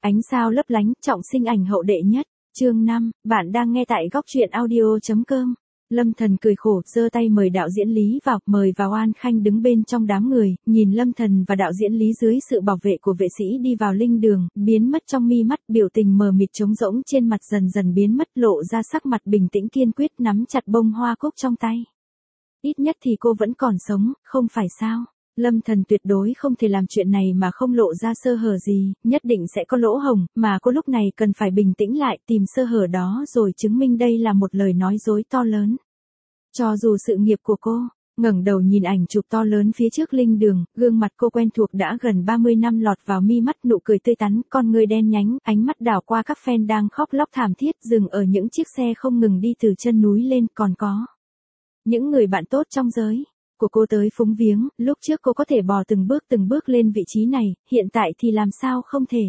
Ánh sao lấp lánh, trọng sinh ảnh hậu đệ nhất. Chương 5, bạn đang nghe tại góc truyện audio.com. Lâm Thần cười khổ, giơ tay mời đạo diễn Lý vào, mời vào. An Khanh đứng bên trong đám người, nhìn Lâm Thần và đạo diễn Lý dưới sự bảo vệ của vệ sĩ đi vào linh đường, biến mất trong mi mắt, biểu tình mờ mịt trống rỗng trên mặt dần dần biến mất, lộ ra sắc mặt bình tĩnh kiên quyết, nắm chặt bông hoa cúc trong tay. Ít nhất thì cô vẫn còn sống, không phải sao? Lâm Thần tuyệt đối không thể làm chuyện này mà không lộ ra sơ hở gì, nhất định sẽ có lỗ hổng, mà cô lúc này cần phải bình tĩnh lại, tìm sơ hở đó rồi chứng minh đây là một lời nói dối to lớn. Cho dù sự nghiệp của cô, ngẩng đầu nhìn ảnh chụp to lớn phía trước linh đường, gương mặt cô quen thuộc đã gần 30 năm lọt vào mi mắt, nụ cười tươi tắn, con người đen nhánh, ánh mắt đảo qua các fan đang khóc lóc thảm thiết, dừng ở những chiếc xe không ngừng đi từ chân núi lên, còn có những người bạn tốt trong giới của cô tới phúng viếng, lúc trước cô có thể bò từng bước lên vị trí này, hiện tại thì làm sao không thể.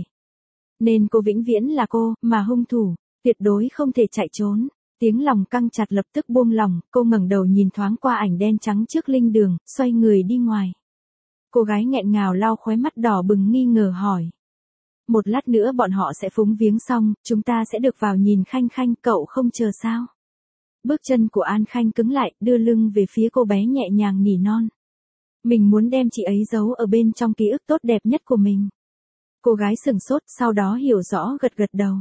Nên cô vĩnh viễn là cô, mà hung thủ, tuyệt đối không thể chạy trốn. Tiếng lòng căng chặt lập tức buông lỏng, cô ngẩng đầu nhìn thoáng qua ảnh đen trắng trước linh đường, xoay người đi ngoài. Cô gái nghẹn ngào lau khóe mắt đỏ bừng nghi ngờ hỏi. Một lát nữa bọn họ sẽ phúng viếng xong, chúng ta sẽ được vào nhìn Khanh Khanh, cậu không chờ sao? Bước chân của An Khanh cứng lại, đưa lưng về phía cô bé nhẹ nhàng nỉ non. Mình muốn đem chị ấy giấu ở bên trong ký ức tốt đẹp nhất của mình. Cô gái sừng sốt, sau đó hiểu rõ gật gật đầu.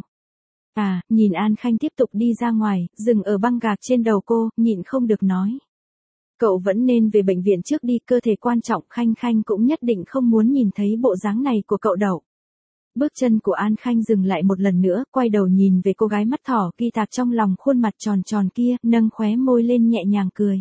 À, nhìn An Khanh tiếp tục đi ra ngoài, dừng ở băng gạc trên đầu cô, nhịn không được nói. Cậu vẫn nên về bệnh viện trước đi, cơ thể quan trọng, Khanh Khanh cũng nhất định không muốn nhìn thấy bộ dáng này của cậu đâu. Bước chân của An Khanh dừng lại một lần nữa, quay đầu nhìn về cô gái mắt thỏ ghi tạc trong lòng khuôn mặt tròn tròn kia, nâng khóe môi lên nhẹ nhàng cười.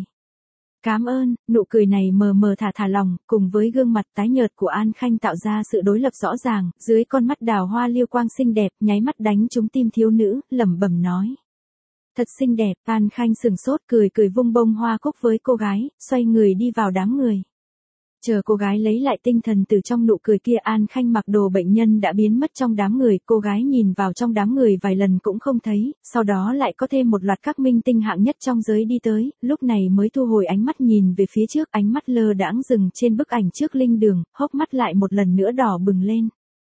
Cảm ơn, nụ cười này mờ mờ thả lòng, cùng với gương mặt tái nhợt của An Khanh tạo ra sự đối lập rõ ràng, dưới con mắt đào hoa liêu quang xinh đẹp, nháy mắt đánh trúng tim thiếu nữ, lẩm bẩm nói. Thật xinh đẹp, An Khanh sừng sốt cười vung bông hoa cúc với cô gái, xoay người đi vào đám người. Chờ cô gái lấy lại tinh thần từ trong nụ cười kia, An Khanh mặc đồ bệnh nhân đã biến mất trong đám người, cô gái nhìn vào trong đám người vài lần cũng không thấy, sau đó lại có thêm một loạt các minh tinh hạng nhất trong giới đi tới, lúc này mới thu hồi ánh mắt nhìn về phía trước, ánh mắt lơ đãng dừng trên bức ảnh trước linh đường, hốc mắt lại một lần nữa đỏ bừng lên.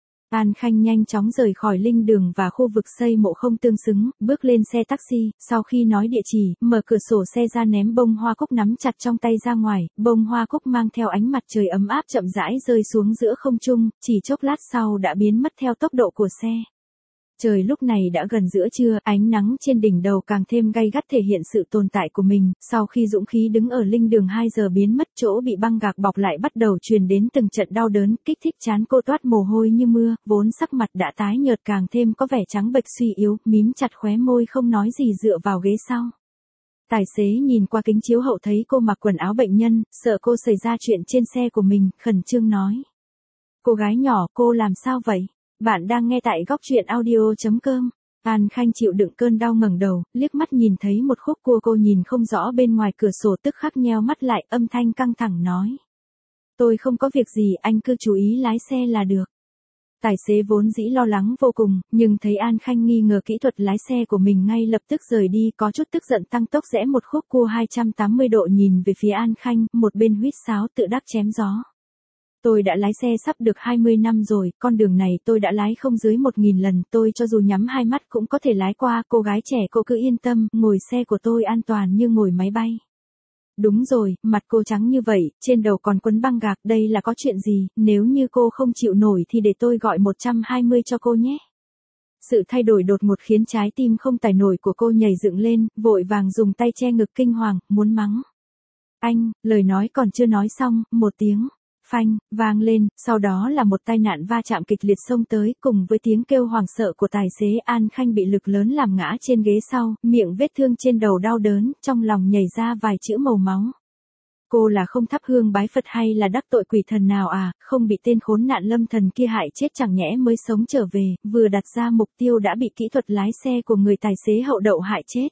An Khanh nhanh chóng rời khỏi linh đường và khu vực xây mộ không tương xứng, bước lên xe taxi, sau khi nói địa chỉ, mở cửa sổ xe ra ném bông hoa cúc nắm chặt trong tay ra ngoài, bông hoa cúc mang theo ánh mặt trời ấm áp chậm rãi rơi xuống giữa không trung, chỉ chốc lát sau đã biến mất theo tốc độ của xe. Trời lúc này đã gần giữa trưa, ánh nắng trên đỉnh đầu càng thêm gay gắt thể hiện sự tồn tại của mình, sau khi dũng khí đứng ở linh đường 2 giờ biến mất, chỗ bị băng gạc bọc lại bắt đầu truyền đến từng trận đau đớn, kích thích trán cô toát mồ hôi như mưa, vốn sắc mặt đã tái nhợt càng thêm có vẻ trắng bệch suy yếu, mím chặt khóe môi không nói gì dựa vào ghế sau. Tài xế nhìn qua kính chiếu hậu thấy cô mặc quần áo bệnh nhân, sợ cô xảy ra chuyện trên xe của mình, khẩn trương nói. Cô gái nhỏ, cô làm sao vậy? Bạn đang nghe tại góc truyện audio.com. An Khanh chịu đựng cơn đau ngẩng đầu, liếc mắt nhìn thấy một khúc cua cô nhìn không rõ bên ngoài cửa sổ, tức khắc nheo mắt lại, âm thanh căng thẳng nói. Tôi không có việc gì, anh cứ chú ý lái xe là được. Tài xế vốn dĩ lo lắng vô cùng, nhưng thấy An Khanh nghi ngờ kỹ thuật lái xe của mình ngay lập tức rời đi, có chút tức giận tăng tốc rẽ một khúc cua 280 độ nhìn về phía An Khanh, một bên huýt sáo tự đắc chém gió. Tôi đã lái xe sắp được 20 năm rồi, con đường này tôi đã lái không dưới 1.000 lần, tôi cho dù nhắm hai mắt cũng có thể lái qua, cô gái trẻ cô cứ yên tâm, ngồi xe của tôi an toàn như ngồi máy bay. Đúng rồi, mặt cô trắng như vậy, trên đầu còn quấn băng gạc, đây là có chuyện gì, nếu như cô không chịu nổi thì để tôi gọi 120 cho cô nhé. Sự thay đổi đột ngột khiến trái tim không tải nổi của cô nhảy dựng lên, vội vàng dùng tay che ngực kinh hoàng, muốn mắng. Anh, lời nói còn chưa nói xong, một tiếng phanh vang lên, sau đó là một tai nạn va chạm kịch liệt xông tới, cùng với tiếng kêu hoảng sợ của tài xế. An Khanh bị lực lớn làm ngã trên ghế sau, miệng vết thương trên đầu đau đớn, trong lòng nhảy ra vài chữ màu máu. Cô là không thắp hương bái Phật hay là đắc tội quỷ thần nào à, không bị tên khốn nạn Lâm Thần kia hại chết chẳng nhẽ mới sống trở về, vừa đặt ra mục tiêu đã bị kỹ thuật lái xe của người tài xế hậu đậu hại chết.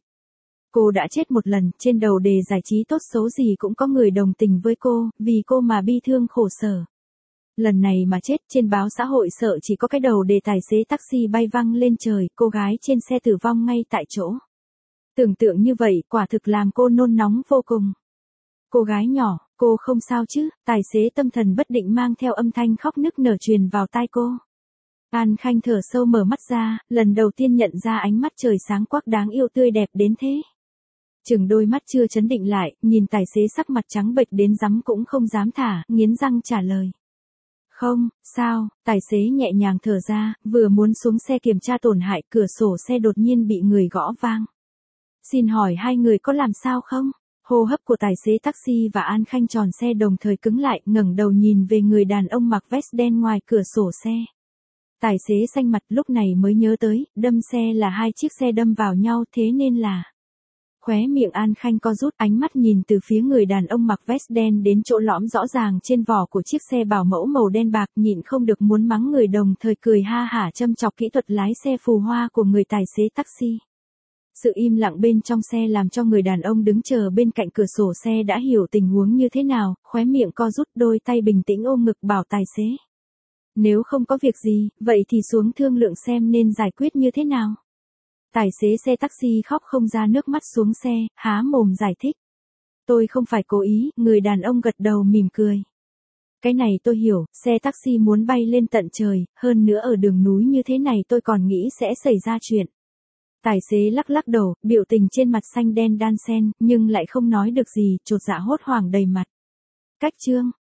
Cô đã chết một lần, trên đầu đề giải trí tốt xấu gì cũng có người đồng tình với cô, vì cô mà bi thương khổ sở. Lần này mà chết, trên báo xã hội sợ chỉ có cái đầu đề tài xế taxi bay văng lên trời, cô gái trên xe tử vong ngay tại chỗ. Tưởng tượng như vậy, quả thực làm cô nôn nóng vô cùng. Cô gái nhỏ, cô không sao chứ? Tài xế tâm thần bất định mang theo âm thanh khóc nức nở truyền vào tai cô. An Khanh thở sâu mở mắt ra, lần đầu tiên nhận ra ánh mắt trời sáng quắc đáng yêu tươi đẹp đến thế. Chừng đôi mắt chưa chấn định lại, nhìn tài xế sắc mặt trắng bệch đến rắm cũng không dám thả, nghiến răng trả lời. Không, sao, tài xế nhẹ nhàng thở ra, vừa muốn xuống xe kiểm tra tổn hại, cửa sổ xe đột nhiên bị người gõ vang. Xin hỏi hai người có làm sao không? Hô hấp của tài xế taxi và An Khanh tròn xe đồng thời cứng lại, ngẩng đầu nhìn về người đàn ông mặc vest đen ngoài cửa sổ xe. Tài xế xanh mặt lúc này mới nhớ tới, đâm xe là hai chiếc xe đâm vào nhau thế nên là. Khóe miệng An Khanh co rút, ánh mắt nhìn từ phía người đàn ông mặc vest đen đến chỗ lõm rõ ràng trên vỏ của chiếc xe bảo mẫu màu đen bạc, nhịn không được muốn mắng người, đồng thời cười ha hả châm chọc kỹ thuật lái xe phù hoa của người tài xế taxi. Sự im lặng bên trong xe làm cho người đàn ông đứng chờ bên cạnh cửa sổ xe đã hiểu tình huống như thế nào, khóe miệng co rút, đôi tay bình tĩnh ôm ngực bảo tài xế. Nếu không có việc gì, vậy thì xuống thương lượng xem nên giải quyết như thế nào. Tài xế xe taxi khóc không ra nước mắt xuống xe, há mồm giải thích. Tôi không phải cố ý, người đàn ông gật đầu mỉm cười. Cái này tôi hiểu, xe taxi muốn bay lên tận trời, hơn nữa ở đường núi như thế này tôi còn nghĩ sẽ xảy ra chuyện. Tài xế lắc lắc đầu, biểu tình trên mặt xanh đen đan xen, nhưng lại không nói được gì, chột dạ hốt hoảng đầy mặt. Cách chương